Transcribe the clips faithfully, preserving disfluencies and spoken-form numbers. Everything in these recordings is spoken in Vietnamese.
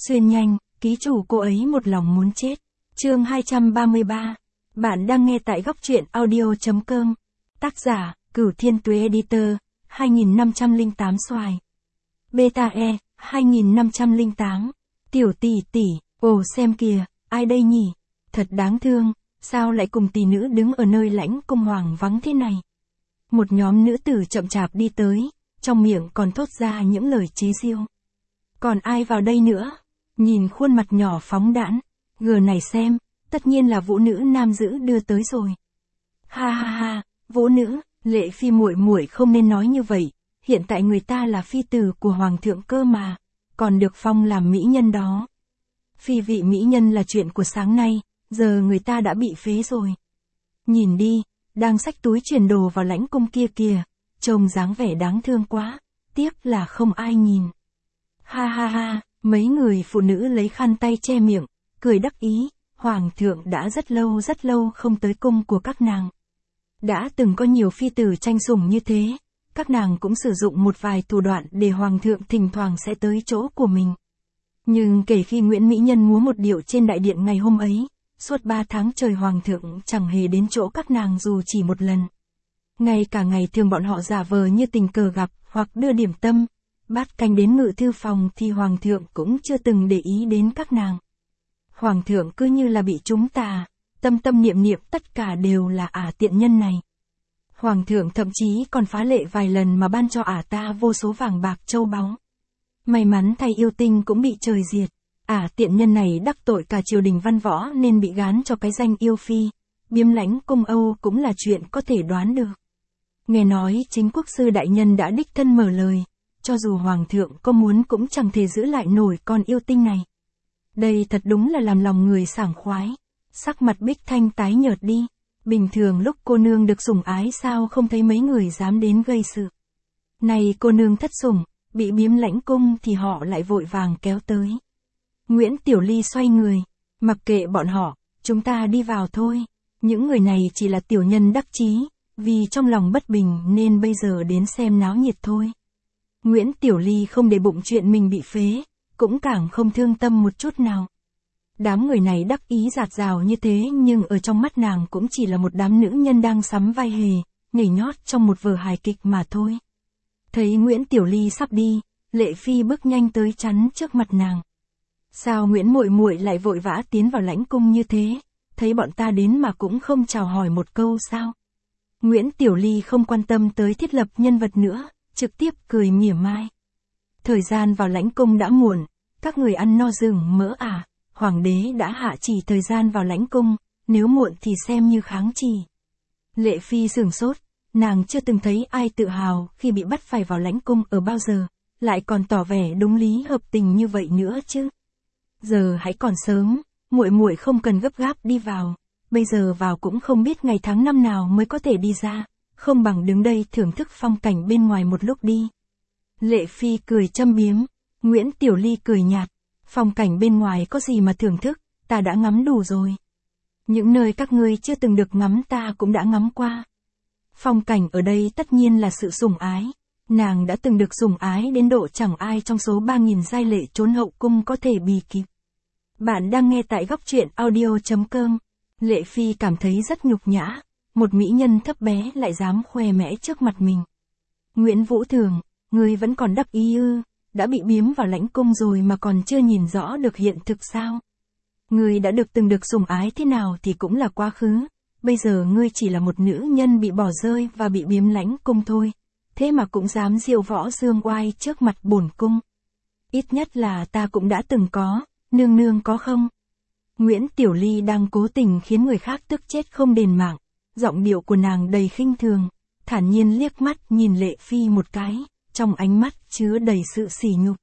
Xuyên nhanh, ký chủ cô ấy một lòng muốn chết. Chương hai trăm ba mươi ba. Bạn đang nghe tại góc truyện audio chấm com. Tác giả, Cửu Thiên Tuế Editor, hai nghìn năm trăm lẻ tám xoài. Beta E, hai nghìn năm trăm lẻ tám. Tiểu tỷ tỷ, ồ xem kìa, ai đây nhỉ? Thật đáng thương, sao lại cùng tỷ nữ đứng ở nơi lãnh cung hoàng vắng thế này? Một nhóm nữ tử chậm chạp đi tới, trong miệng còn thốt ra những lời chế giễu. Còn ai vào đây nữa? Nhìn khuôn mặt nhỏ phóng đãng, gờ này xem, tất nhiên là vũ nữ nam dữ đưa tới rồi. Ha ha ha, vũ nữ, Lệ Phi muội muội không nên nói như vậy, hiện tại người ta là phi tử của hoàng thượng cơ mà, còn được phong làm mỹ nhân đó. Phi vị mỹ nhân là chuyện của sáng nay, giờ người ta đã bị phế rồi. Nhìn đi, đang xách túi chuyển đồ vào lãnh cung kia kìa, trông dáng vẻ đáng thương quá, tiếc là không ai nhìn. Ha ha ha, mấy người phụ nữ lấy khăn tay che miệng, cười đắc ý, hoàng thượng đã rất lâu rất lâu không tới cung của các nàng. Đã từng có nhiều phi tử tranh sủng như thế, các nàng cũng sử dụng một vài thủ đoạn để hoàng thượng thỉnh thoảng sẽ tới chỗ của mình. Nhưng kể khi Nguyễn Mỹ Nhân múa một điệu trên đại điện ngày hôm ấy, suốt ba tháng trời hoàng thượng chẳng hề đến chỗ các nàng dù chỉ một lần. Ngay cả ngày thường bọn họ giả vờ như tình cờ gặp hoặc đưa điểm tâm, bát canh đến ngự thư phòng thì hoàng thượng cũng chưa từng để ý đến các nàng. Hoàng thượng cứ như là bị chúng tà, tâm tâm niệm niệm tất cả đều là ả tiện nhân này. Hoàng thượng thậm chí còn phá lệ vài lần mà ban cho ả ta vô số vàng bạc châu báu. May mắn thay yêu tinh cũng bị trời diệt, ả tiện nhân này đắc tội cả triều đình văn võ nên bị gán cho cái danh yêu phi, biếm lãnh cung Âu cũng là chuyện có thể đoán được. Nghe nói chính quốc sư đại nhân đã đích thân mở lời, cho dù hoàng thượng có muốn cũng chẳng thể giữ lại nổi con yêu tinh này. Đây thật đúng là làm lòng người sảng khoái. Sắc mặt Bích Thanh tái nhợt đi, bình thường lúc cô nương được sủng ái sao không thấy mấy người dám đến gây sự. Này cô nương thất sủng, bị biếm lãnh cung thì họ lại vội vàng kéo tới. Nguyễn Tiểu Ly xoay người, mặc kệ bọn họ, chúng ta đi vào thôi. Những người này chỉ là tiểu nhân đắc chí, vì trong lòng bất bình nên bây giờ đến xem náo nhiệt thôi. Nguyễn Tiểu Ly không để bụng chuyện mình bị phế, cũng càng không thương tâm một chút nào. Đám người này đắc ý dạt dào như thế nhưng ở trong mắt nàng cũng chỉ là một đám nữ nhân đang sắm vai hề, nhảy nhót trong một vở hài kịch mà thôi. Thấy Nguyễn Tiểu Ly sắp đi, Lệ Phi bước nhanh tới chắn trước mặt nàng. Sao Nguyễn muội muội lại vội vã tiến vào lãnh cung như thế, thấy bọn ta đến mà cũng không chào hỏi một câu sao? Nguyễn Tiểu Ly không quan tâm tới thiết lập nhân vật nữa, trực tiếp cười mỉa mai. Thời gian vào lãnh cung đã muộn, các người ăn no rừng mỡ à? Hoàng đế đã hạ chỉ thời gian vào lãnh cung, nếu muộn thì xem như kháng chỉ. Lệ Phi sửng sốt, nàng chưa từng thấy ai tự hào khi bị bắt phải vào lãnh cung ở bao giờ, lại còn tỏ vẻ đúng lý hợp tình như vậy nữa chứ. Giờ hãy còn sớm, muội muội không cần gấp gáp đi vào, bây giờ vào cũng không biết ngày tháng năm nào mới có thể đi ra, không bằng đứng đây thưởng thức phong cảnh bên ngoài một lúc đi. Lệ Phi cười châm biếm, Nguyễn Tiểu Ly cười nhạt. Phong cảnh bên ngoài có gì mà thưởng thức, ta đã ngắm đủ rồi. Những nơi các ngươi chưa từng được ngắm ta cũng đã ngắm qua. Phong cảnh ở đây tất nhiên là sự sủng ái. Nàng đã từng được sủng ái đến độ chẳng ai trong số ba nghìn giai lệ trốn hậu cung có thể bì kịp. Bạn đang nghe tại góc truyện audio chấm com. Lệ Phi cảm thấy rất nhục nhã, một mỹ nhân thấp bé lại dám khoe mẽ trước mặt mình. Nguyễn Vũ Thường, ngươi vẫn còn đắc ý ư? Đã bị biếm vào lãnh cung rồi mà còn chưa nhìn rõ được hiện thực sao? Ngươi đã được từng được sủng ái thế nào thì cũng là quá khứ, bây giờ ngươi chỉ là một nữ nhân bị bỏ rơi và bị biếm lãnh cung thôi, thế mà cũng dám diệu võ dương oai trước mặt bổn cung. Ít nhất là ta cũng đã từng có, nương nương có không? Nguyễn Tiểu Ly đang cố tình khiến người khác tức chết không đền mạng, giọng điệu của nàng đầy khinh thường, thản nhiên liếc mắt nhìn Lệ Phi một cái. Trong ánh mắt chứa đầy sự sỉ nhục.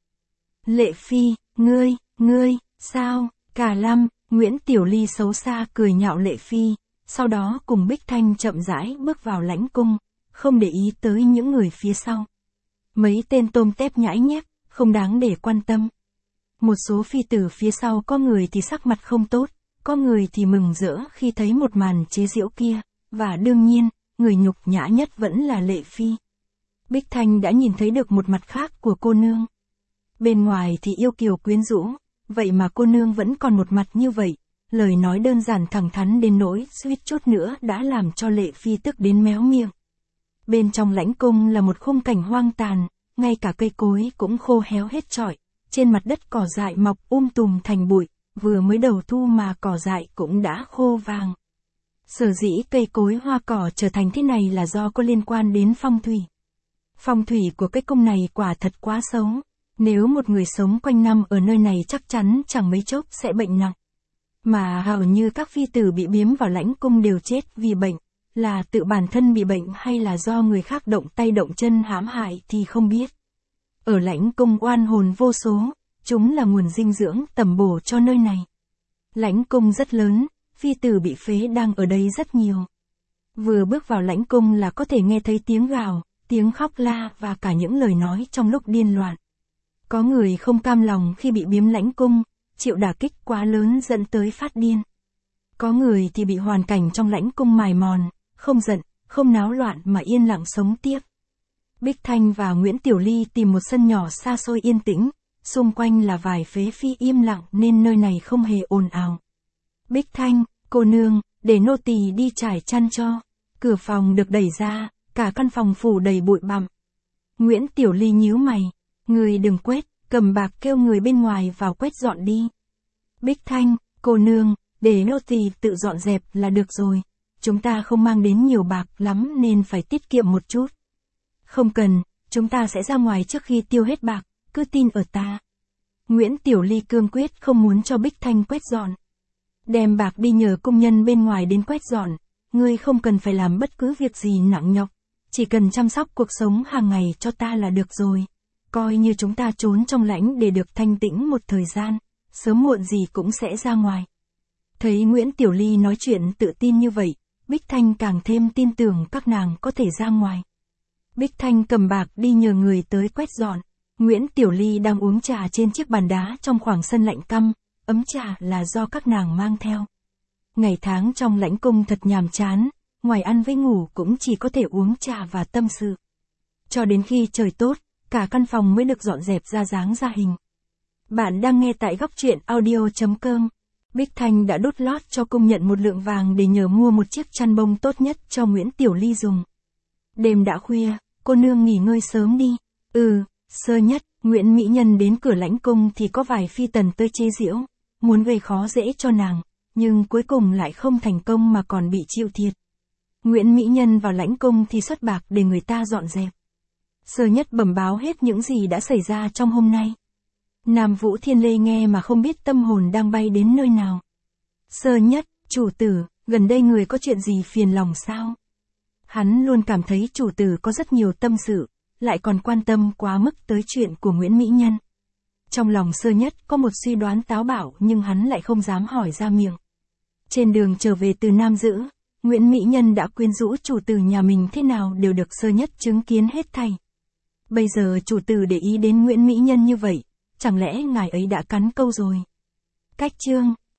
Lệ Phi, ngươi, ngươi, sao, cả lăm, Nguyễn Tiểu Ly xấu xa cười nhạo Lệ Phi, sau đó cùng Bích Thanh chậm rãi bước vào lãnh cung, không để ý tới những người phía sau. Mấy tên tôm tép nhãi nhép, không đáng để quan tâm. Một số phi tử phía sau có người thì sắc mặt không tốt, có người thì mừng rỡ khi thấy một màn chế giễu kia, và đương nhiên, người nhục nhã nhất vẫn là Lệ Phi. Bích Thanh đã nhìn thấy được một mặt khác của cô nương. Bên ngoài thì yêu kiều quyến rũ, vậy mà cô nương vẫn còn một mặt như vậy, lời nói đơn giản thẳng thắn đến nỗi suýt chút nữa đã làm cho Lệ Phi tức đến méo miệng. Bên trong lãnh cung là một khung cảnh hoang tàn, ngay cả cây cối cũng khô héo hết trọi, trên mặt đất cỏ dại mọc um tùm thành bụi, vừa mới đầu thu mà cỏ dại cũng đã khô vàng. Sở dĩ cây cối hoa cỏ trở thành thế này là do có liên quan đến phong thủy. Phong thủy của cái cung này quả thật quá xấu, nếu một người sống quanh năm ở nơi này chắc chắn chẳng mấy chốc sẽ bệnh nặng. Mà hầu như các phi tử bị biếm vào lãnh cung đều chết vì bệnh, là tự bản thân bị bệnh hay là do người khác động tay động chân hãm hại thì không biết. Ở lãnh cung oan hồn vô số, chúng là nguồn dinh dưỡng tầm bổ cho nơi này. Lãnh cung rất lớn, phi tử bị phế đang ở đây rất nhiều. Vừa bước vào lãnh cung là có thể nghe thấy tiếng gào, tiếng khóc la và cả những lời nói trong lúc điên loạn. Có người không cam lòng khi bị biếm lãnh cung, chịu đả kích quá lớn dẫn tới phát điên. Có người thì bị hoàn cảnh trong lãnh cung mài mòn, không giận, không náo loạn mà yên lặng sống tiếp. Bích Thanh và Nguyễn Tiểu Ly tìm một sân nhỏ xa xôi yên tĩnh, xung quanh là vài phế phi im lặng nên nơi này không hề ồn ào. Bích Thanh, cô nương, để nô tỳ đi trải chăn cho. Cửa phòng được đẩy ra, cả căn phòng phủ đầy bụi bặm. Nguyễn Tiểu Ly nhíu mày, người đừng quét, cầm bạc kêu người bên ngoài vào quét dọn đi. Bích Thanh, cô nương, để nô tỳ tự dọn dẹp là được rồi. Chúng ta không mang đến nhiều bạc lắm nên phải tiết kiệm một chút. Không cần, chúng ta sẽ ra ngoài trước khi tiêu hết bạc, cứ tin ở ta. Nguyễn Tiểu Ly cương quyết không muốn cho Bích Thanh quét dọn. Đem bạc đi nhờ công nhân bên ngoài đến quét dọn, ngươi không cần phải làm bất cứ việc gì nặng nhọc, chỉ cần chăm sóc cuộc sống hàng ngày cho ta là được rồi. Coi như chúng ta trốn trong lãnh để được thanh tĩnh một thời gian, sớm muộn gì cũng sẽ ra ngoài. Thấy Nguyễn Tiểu Ly nói chuyện tự tin như vậy, Bích Thanh càng thêm tin tưởng các nàng có thể ra ngoài. Bích Thanh cầm bạc đi nhờ người tới quét dọn. Nguyễn Tiểu Ly đang uống trà trên chiếc bàn đá trong khoảng sân lạnh căm, ấm trà là do các nàng mang theo. Ngày tháng trong lãnh cung thật nhàm chán, ngoài ăn với ngủ cũng chỉ có thể uống trà và tâm sự. Cho đến khi trời tốt, cả căn phòng mới được dọn dẹp ra dáng ra hình. Bạn đang nghe tại góc truyện audio chấm com. Bích Thanh đã đút lót cho công nhận một lượng vàng để nhờ mua một chiếc chăn bông tốt nhất cho Nguyễn Tiểu Ly dùng. Đêm đã khuya, cô nương nghỉ ngơi sớm đi. Ừ, sơ nhất, Nguyễn Mỹ Nhân đến cửa lãnh cung thì có vài phi tần tới chế giễu, muốn gây khó dễ cho nàng, nhưng cuối cùng lại không thành công mà còn bị chịu thiệt. Nguyễn Mỹ Nhân vào lãnh cung thì xuất bạc để người ta dọn dẹp. Sơ nhất bẩm báo hết những gì đã xảy ra trong hôm nay. Nam Vũ Thiên Lê nghe mà không biết tâm hồn đang bay đến nơi nào. Sơ nhất, chủ tử, gần đây người có chuyện gì phiền lòng sao? Hắn luôn cảm thấy chủ tử có rất nhiều tâm sự, lại còn quan tâm quá mức tới chuyện của Nguyễn Mỹ Nhân. Trong lòng sơ nhất có một suy đoán táo bạo nhưng hắn lại không dám hỏi ra miệng. Trên đường trở về từ Nam Dữ, Nguyễn Mỹ Nhân đã quyến rũ chủ tử nhà mình thế nào đều được sơ nhất chứng kiến hết thảy. Bây giờ chủ tử để ý đến Nguyễn Mỹ Nhân như vậy, chẳng lẽ ngài ấy đã cắn câu rồi? Cách chương